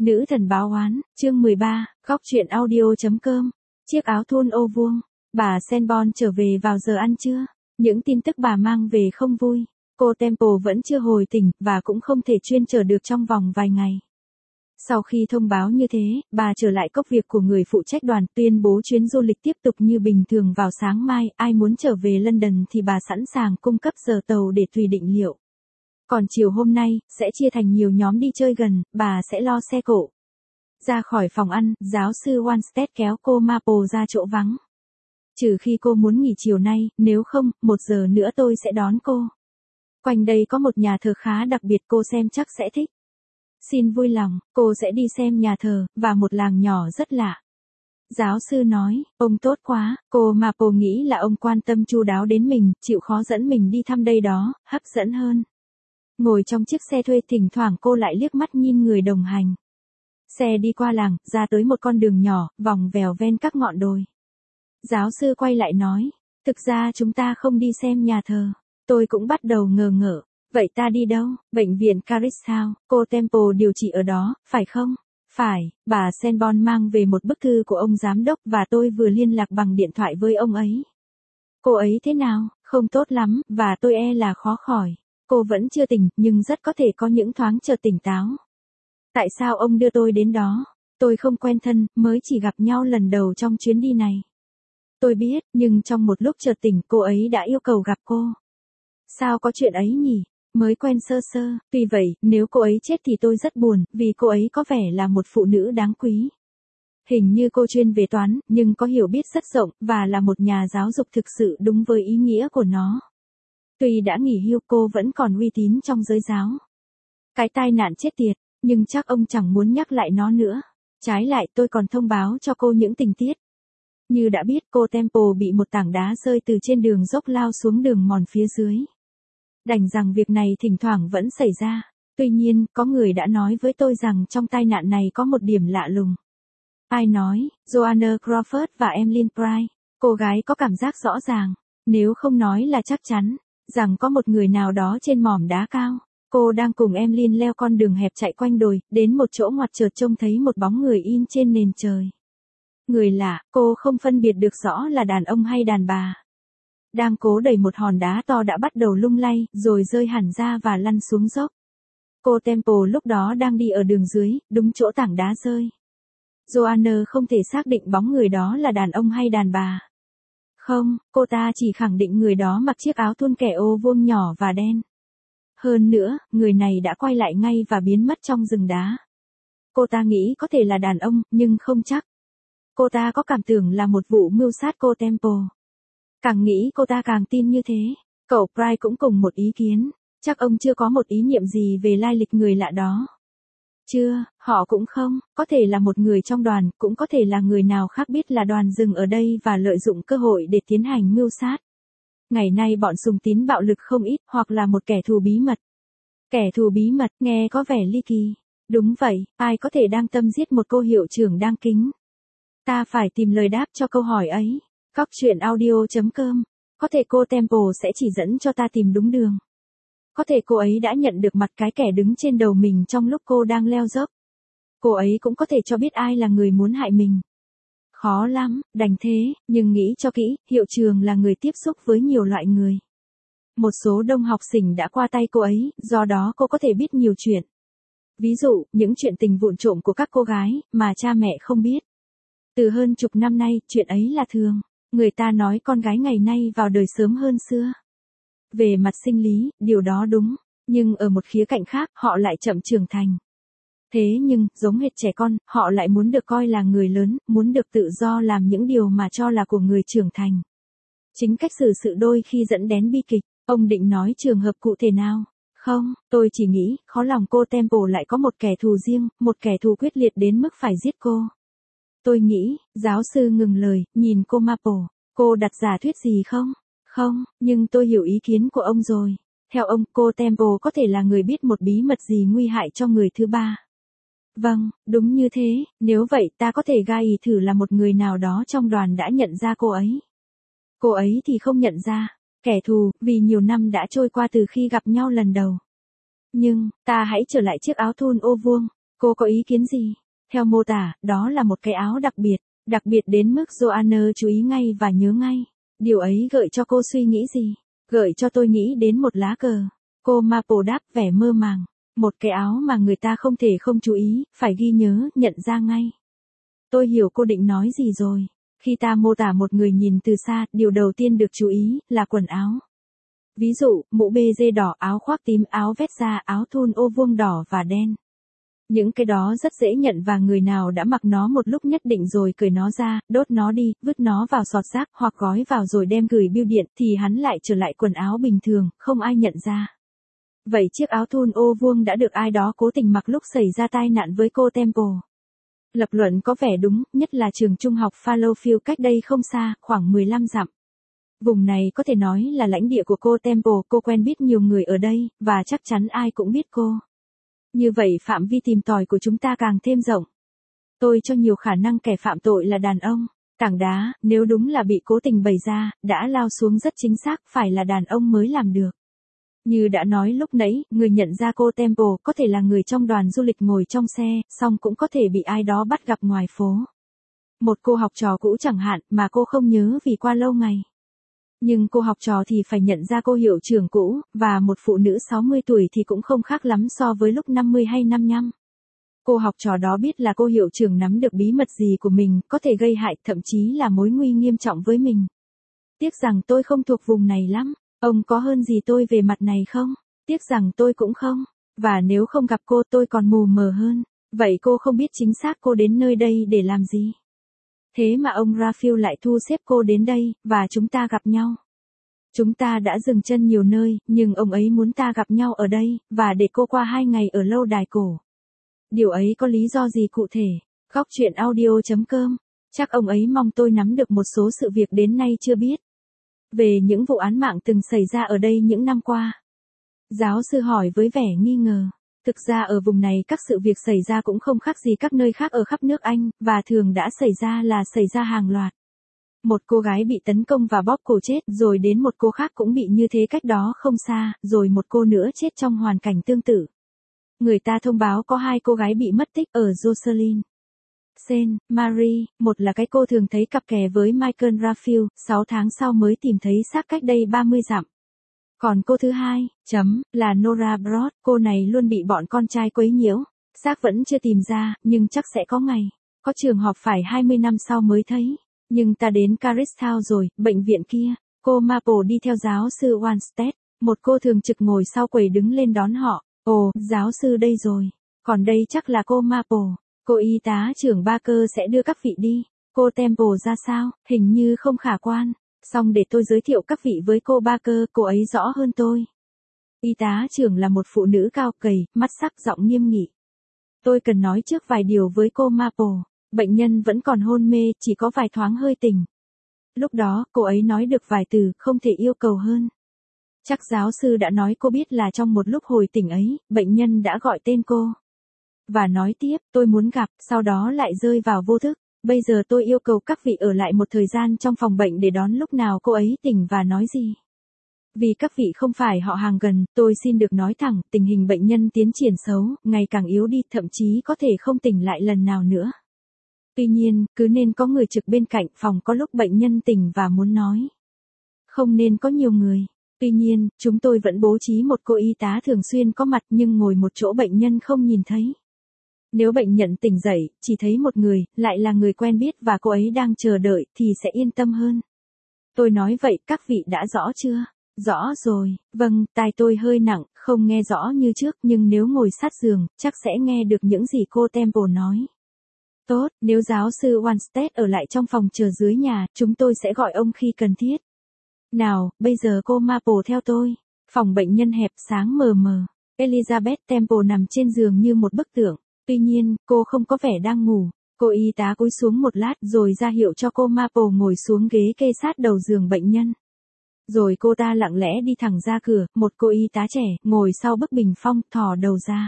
Nữ thần báo oán, chương 13, góc truyện audio.com. Chiếc áo thun ô vuông. Bà Senbon trở về vào giờ ăn trưa. Những tin tức bà mang về không vui. Cô Temple vẫn chưa hồi tỉnh và cũng không thể chuyên trở được trong vòng vài ngày. Sau khi thông báo như thế, bà trở lại công việc của người phụ trách đoàn, tuyên bố chuyến du lịch tiếp tục như bình thường vào sáng mai. Ai muốn trở về London thì bà sẵn sàng cung cấp giờ tàu để tùy định liệu. Còn chiều hôm nay, sẽ chia thành nhiều nhóm đi chơi gần, bà sẽ lo xe cộ. Ra khỏi phòng ăn, giáo sư Wanstead kéo cô Maple ra chỗ vắng. Trừ khi cô muốn nghỉ chiều nay, nếu không, 1 giờ nữa tôi sẽ đón cô. Quanh đây có một nhà thờ khá đặc biệt, cô xem chắc sẽ thích. Xin vui lòng, cô sẽ đi xem nhà thờ, và một làng nhỏ rất lạ. Giáo sư nói, ông tốt quá, cô Maple nghĩ là ông quan tâm chu đáo đến mình, chịu khó dẫn mình đi thăm đây đó, hấp dẫn hơn. Ngồi trong chiếc xe thuê, thỉnh thoảng cô lại liếc mắt nhìn người đồng hành. Xe đi qua làng, ra tới một con đường nhỏ, vòng vèo ven các ngọn đồi. Giáo sư quay lại nói, thực ra chúng ta không đi xem nhà thờ. Tôi cũng bắt đầu ngờ ngợ. Vậy ta đi đâu? Bệnh viện Carrick House, cô Temple điều trị ở đó, phải không? Phải, bà Senbon mang về một bức thư của ông giám đốc và tôi vừa liên lạc bằng điện thoại với ông ấy. Cô ấy thế nào? Không tốt lắm, và tôi e là khó khỏi. Cô vẫn chưa tỉnh, nhưng rất có thể có những thoáng chợt tỉnh táo. Tại sao ông đưa tôi đến đó? Tôi không quen thân, mới chỉ gặp nhau lần đầu trong chuyến đi này. Tôi biết, nhưng trong một lúc chợt tỉnh, cô ấy đã yêu cầu gặp cô. Sao có chuyện ấy nhỉ? Mới quen sơ sơ, tuy vậy, nếu cô ấy chết thì tôi rất buồn, vì cô ấy có vẻ là một phụ nữ đáng quý. Hình như cô chuyên về toán, nhưng có hiểu biết rất rộng, và là một nhà giáo dục thực sự đúng với ý nghĩa của nó. Tuy đã nghỉ hưu, cô vẫn còn uy tín trong giới giáo. Cái tai nạn chết tiệt, nhưng chắc ông chẳng muốn nhắc lại nó nữa. Trái lại, tôi còn thông báo cho cô những tình tiết. Như đã biết, cô Temple bị một tảng đá rơi từ trên đường dốc lao xuống đường mòn phía dưới. Đành rằng việc này thỉnh thoảng vẫn xảy ra. Tuy nhiên, có người đã nói với tôi rằng trong tai nạn này có một điểm lạ lùng. Ai nói? Joanna Crawford và Emily Price. Cô gái có cảm giác rõ ràng, nếu không nói là chắc chắn, rằng có một người nào đó trên mỏm đá cao. Cô đang cùng Emily leo con đường hẹp chạy quanh đồi, đến một chỗ ngoặt chợt trông thấy một bóng người in trên nền trời. Người lạ, cô không phân biệt được rõ là đàn ông hay đàn bà. Đang cố đẩy một hòn đá to đã bắt đầu lung lay, rồi rơi hẳn ra và lăn xuống dốc. Cô Temple lúc đó đang đi ở đường dưới, đúng chỗ tảng đá rơi. Joanna không thể xác định bóng người đó là đàn ông hay đàn bà. Không, cô ta chỉ khẳng định người đó mặc chiếc áo thun kẻ ô vuông nhỏ và đen. Hơn nữa, người này đã quay lại ngay và biến mất trong rừng đá. Cô ta nghĩ có thể là đàn ông, nhưng không chắc. Cô ta có cảm tưởng là một vụ mưu sát cô Temple. Càng nghĩ cô ta càng tin như thế. Cậu Price cũng cùng một ý kiến. Chắc ông chưa có một ý niệm gì về lai lịch người lạ đó. Chưa, họ cũng không, có thể là một người trong đoàn, cũng có thể là người nào khác biết là đoàn dừng ở đây và lợi dụng cơ hội để tiến hành mưu sát. Ngày nay bọn sùng tín bạo lực không ít, hoặc là một kẻ thù bí mật. Kẻ thù bí mật, nghe có vẻ ly kỳ. Đúng vậy, ai có thể đang tâm giết một cô hiệu trưởng đang kính. Ta phải tìm lời đáp cho câu hỏi ấy. Góc truyện audio.com. Có thể cô Temple sẽ chỉ dẫn cho ta tìm đúng đường. Có thể cô ấy đã nhận được mặt cái kẻ đứng trên đầu mình trong lúc cô đang leo dốc. Cô ấy cũng có thể cho biết ai là người muốn hại mình. Khó lắm, đành thế, nhưng nghĩ cho kỹ, hiệu trưởng là người tiếp xúc với nhiều loại người. Một số đông học sinh đã qua tay cô ấy, do đó cô có thể biết nhiều chuyện. Ví dụ, những chuyện tình vụn trộm của các cô gái, mà cha mẹ không biết. Từ hơn chục năm nay, chuyện ấy là thường. Người ta nói con gái ngày nay vào đời sớm hơn xưa. Về mặt sinh lý, điều đó đúng. Nhưng ở một khía cạnh khác, họ lại chậm trưởng thành. Thế nhưng, giống hệt trẻ con, họ lại muốn được coi là người lớn, muốn được tự do làm những điều mà cho là của người trưởng thành. Chính cách xử sự đôi khi dẫn đến bi kịch. Ông định nói trường hợp cụ thể nào? Không, tôi chỉ nghĩ, khó lòng cô Temple lại có một kẻ thù riêng, một kẻ thù quyết liệt đến mức phải giết cô. Tôi nghĩ, giáo sư ngừng lời, nhìn cô Maple. Cô đặt giả thuyết gì không? Không, nhưng tôi hiểu ý kiến của ông rồi. Theo ông, cô Temple có thể là người biết một bí mật gì nguy hại cho người thứ ba. Vâng, đúng như thế, nếu vậy ta có thể gai ý thử là một người nào đó trong đoàn đã nhận ra cô ấy. Cô ấy thì không nhận ra. Kẻ thù, vì nhiều năm đã trôi qua từ khi gặp nhau lần đầu. Nhưng, ta hãy trở lại chiếc áo thun ô vuông. Cô có ý kiến gì? Theo mô tả, đó là một cái áo đặc biệt đến mức Joanna chú ý ngay và nhớ ngay. Điều ấy gợi cho cô suy nghĩ gì? Gợi cho tôi nghĩ đến một lá cờ. Cô Maple đáp vẻ mơ màng. Một cái áo mà người ta không thể không chú ý, phải ghi nhớ, nhận ra ngay. Tôi hiểu cô định nói gì rồi. Khi ta mô tả một người nhìn từ xa, điều đầu tiên được chú ý là quần áo. Ví dụ, mũ bê đỏ, áo khoác tím, áo vest da, áo thun ô vuông đỏ và đen. Những cái đó rất dễ nhận và người nào đã mặc nó một lúc nhất định rồi cởi nó ra, đốt nó đi, vứt nó vào sọt rác hoặc gói vào rồi đem gửi bưu điện thì hắn lại trở lại quần áo bình thường, không ai nhận ra. Vậy chiếc áo thun ô vuông đã được ai đó cố tình mặc lúc xảy ra tai nạn với cô Temple. Lập luận có vẻ đúng, nhất là trường trung học Fallowfield cách đây không xa, khoảng 15 dặm. Vùng này có thể nói là lãnh địa của cô Temple, cô quen biết nhiều người ở đây, và chắc chắn ai cũng biết cô. Như vậy phạm vi tìm tòi của chúng ta càng thêm rộng. Tôi cho nhiều khả năng kẻ phạm tội là đàn ông. Tảng đá, nếu đúng là bị cố tình bày ra, đã lao xuống rất chính xác, phải là đàn ông mới làm được. Như đã nói lúc nãy, người nhận ra cô Temple có thể là người trong đoàn du lịch ngồi trong xe, song cũng có thể bị ai đó bắt gặp ngoài phố. Một cô học trò cũ chẳng hạn mà cô không nhớ vì qua lâu ngày. Nhưng cô học trò thì phải nhận ra cô hiệu trưởng cũ, và một phụ nữ 60 tuổi thì cũng không khác lắm so với lúc 50 hay 55. Cô học trò đó biết là cô hiệu trưởng nắm được bí mật gì của mình, có thể gây hại, thậm chí là mối nguy nghiêm trọng với mình. Tiếc rằng tôi không thuộc vùng này lắm. Ông có hơn gì tôi về mặt này không? Tiếc rằng tôi cũng không. Và nếu không gặp cô tôi còn mù mờ hơn. Vậy cô không biết chính xác cô đến nơi đây để làm gì? Thế mà ông Raphael lại thu xếp cô đến đây, và chúng ta gặp nhau. Chúng ta đã dừng chân nhiều nơi, nhưng ông ấy muốn ta gặp nhau ở đây, và để cô qua 2 ngày ở lâu đài cổ. Điều ấy có lý do gì cụ thể? Góc chuyện audio.com. Chắc ông ấy mong tôi nắm được một số sự việc đến nay chưa biết. Về những vụ án mạng từng xảy ra ở đây những năm qua. Giáo sư hỏi với vẻ nghi ngờ. Thực ra ở vùng này các sự việc xảy ra cũng không khác gì các nơi khác ở khắp nước Anh, và thường đã xảy ra hàng loạt. Một cô gái bị tấn công và bóp cổ chết, rồi đến một cô khác cũng bị như thế cách đó không xa, rồi một cô nữa chết trong hoàn cảnh tương tự. Người ta thông báo có 2 cô gái bị mất tích ở Jocelyn. Saint Mary, một là cái cô thường thấy cặp kè với Michael Raphael, 6 tháng sau mới tìm thấy xác cách đây 30 dặm. Còn cô thứ hai, là Nora Broad, cô này luôn bị bọn con trai quấy nhiễu. Xác vẫn chưa tìm ra, nhưng chắc sẽ có ngày. Có trường hợp phải 20 năm sau mới thấy. Nhưng ta đến Carristown rồi, bệnh viện kia. Cô Maple đi theo giáo sư Wanstead, một cô thường trực ngồi sau quầy đứng lên đón họ. Ồ, giáo sư đây rồi. Còn đây chắc là cô Maple. Cô y tá trưởng Barker sẽ đưa các vị đi. Cô Temple ra sao? Hình như không khả quan. Xong để tôi giới thiệu các vị với cô Barker, cô ấy rõ hơn tôi. Y tá trưởng là một phụ nữ cao gầy, mắt sắc, giọng nghiêm nghị. Tôi cần nói trước vài điều với cô Maple. Bệnh nhân vẫn còn hôn mê, chỉ có vài thoáng hơi tỉnh. Lúc đó, cô ấy nói được vài từ, không thể yêu cầu hơn. Chắc giáo sư đã nói cô biết là trong một lúc hồi tỉnh ấy, bệnh nhân đã gọi tên cô. Và nói tiếp, tôi muốn gặp, sau đó lại rơi vào vô thức. Bây giờ tôi yêu cầu các vị ở lại một thời gian trong phòng bệnh để đón lúc nào cô ấy tỉnh và nói gì. Vì các vị không phải họ hàng gần, tôi xin được nói thẳng, tình hình bệnh nhân tiến triển xấu, ngày càng yếu đi, thậm chí có thể không tỉnh lại lần nào nữa. Tuy nhiên, cứ nên có người trực bên cạnh phòng có lúc bệnh nhân tỉnh và muốn nói. Không nên có nhiều người. Tuy nhiên, chúng tôi vẫn bố trí một cô y tá thường xuyên có mặt nhưng ngồi một chỗ bệnh nhân không nhìn thấy. Nếu bệnh nhân tỉnh dậy, chỉ thấy một người, lại là người quen biết và cô ấy đang chờ đợi, thì sẽ yên tâm hơn. Tôi nói vậy, các vị đã rõ chưa? Rõ rồi, vâng, tai tôi hơi nặng, không nghe rõ như trước, nhưng nếu ngồi sát giường, chắc sẽ nghe được những gì cô Temple nói. Tốt, nếu giáo sư Wanstead ở lại trong phòng chờ dưới nhà, chúng tôi sẽ gọi ông khi cần thiết. Nào, bây giờ cô Maple theo tôi. Phòng bệnh nhân hẹp, sáng mờ mờ. Elizabeth Temple nằm trên giường như một bức tượng. Tuy nhiên, cô không có vẻ đang ngủ. Cô y tá cúi xuống một lát rồi ra hiệu cho cô Maple ngồi xuống ghế kê sát đầu giường bệnh nhân. Rồi cô ta lặng lẽ đi thẳng ra cửa, một cô y tá trẻ, ngồi sau bức bình phong, thò đầu ra.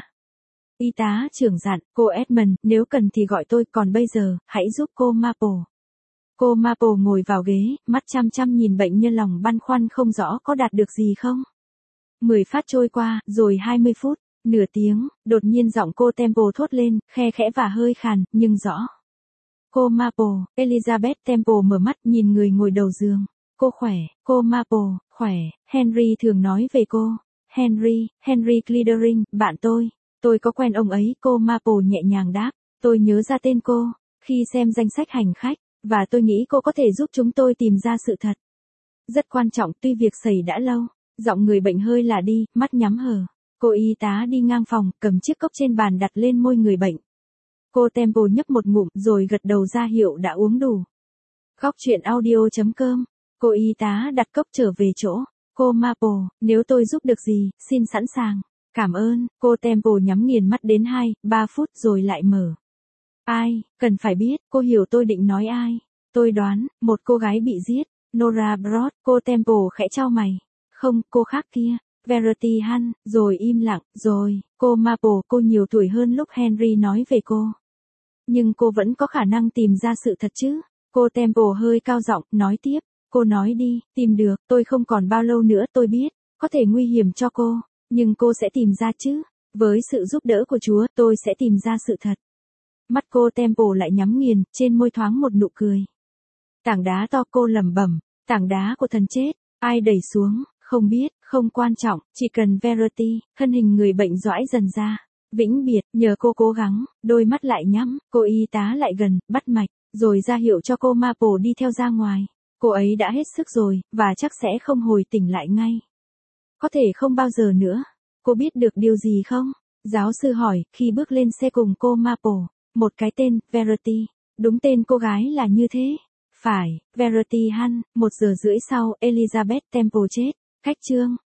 Y tá trưởng dặn, cô Edmund, nếu cần thì gọi tôi, còn bây giờ, hãy giúp cô Maple. Cô Maple ngồi vào ghế, mắt chăm chăm nhìn bệnh nhân, lòng băn khoăn không rõ có đạt được gì không. 10 phát trôi qua, rồi 20 phút. Nửa tiếng, đột nhiên giọng cô Temple thốt lên, khe khẽ và hơi khàn, nhưng rõ. Cô Maple, Elizabeth Temple mở mắt nhìn người ngồi đầu giường. Cô khỏe, cô Maple, khỏe, Henry thường nói về cô. Henry Clidering, bạn tôi có quen ông ấy, cô Maple nhẹ nhàng đáp. Tôi nhớ ra tên cô, khi xem danh sách hành khách, và tôi nghĩ cô có thể giúp chúng tôi tìm ra sự thật. Rất quan trọng tuy việc xảy đã lâu, giọng người bệnh hơi là đi, mắt nhắm hờ. Cô y tá đi ngang phòng, cầm chiếc cốc trên bàn đặt lên môi người bệnh. Cô Temple nhấp một ngụm rồi gật đầu ra hiệu đã uống đủ. Góc truyện audio.com. Cô y tá đặt cốc trở về chỗ. Cô Maple, nếu tôi giúp được gì, xin sẵn sàng. Cảm ơn, cô Temple nhắm nghiền mắt đến 2-3 phút rồi lại mở. Ai, cần phải biết, cô hiểu tôi định nói ai. Tôi đoán, một cô gái bị giết. Nora Broad, cô Temple khẽ chau mày. Không, cô khác kia. Verity Hall, rồi im lặng, rồi, cô Maple, cô nhiều tuổi hơn lúc Henry nói về cô. Nhưng cô vẫn có khả năng tìm ra sự thật chứ. Cô Temple hơi cao giọng, nói tiếp. Cô nói đi, tìm được, tôi không còn bao lâu nữa tôi biết, có thể nguy hiểm cho cô, nhưng cô sẽ tìm ra chứ. Với sự giúp đỡ của Chúa, tôi sẽ tìm ra sự thật. Mắt cô Temple lại nhắm nghiền, trên môi thoáng một nụ cười. Tảng đá to, cô lẩm bẩm, tảng đá của thần chết, ai đẩy xuống, không biết, không quan trọng, chỉ cần Verity, thân hình người bệnh rõi dần ra. Vĩnh biệt, nhờ cô cố gắng, đôi mắt lại nhắm, cô y tá lại gần, bắt mạch, rồi ra hiệu cho cô Maple đi theo ra ngoài. Cô ấy đã hết sức rồi, và chắc sẽ không hồi tỉnh lại ngay. Có thể không bao giờ nữa. Cô biết được điều gì không? Giáo sư hỏi, khi bước lên xe cùng cô Maple. Một cái tên, Verity. Đúng tên cô gái là như thế. Phải, Verity Hall. 1 giờ rưỡi sau, Elizabeth Temple chết. Cách chương.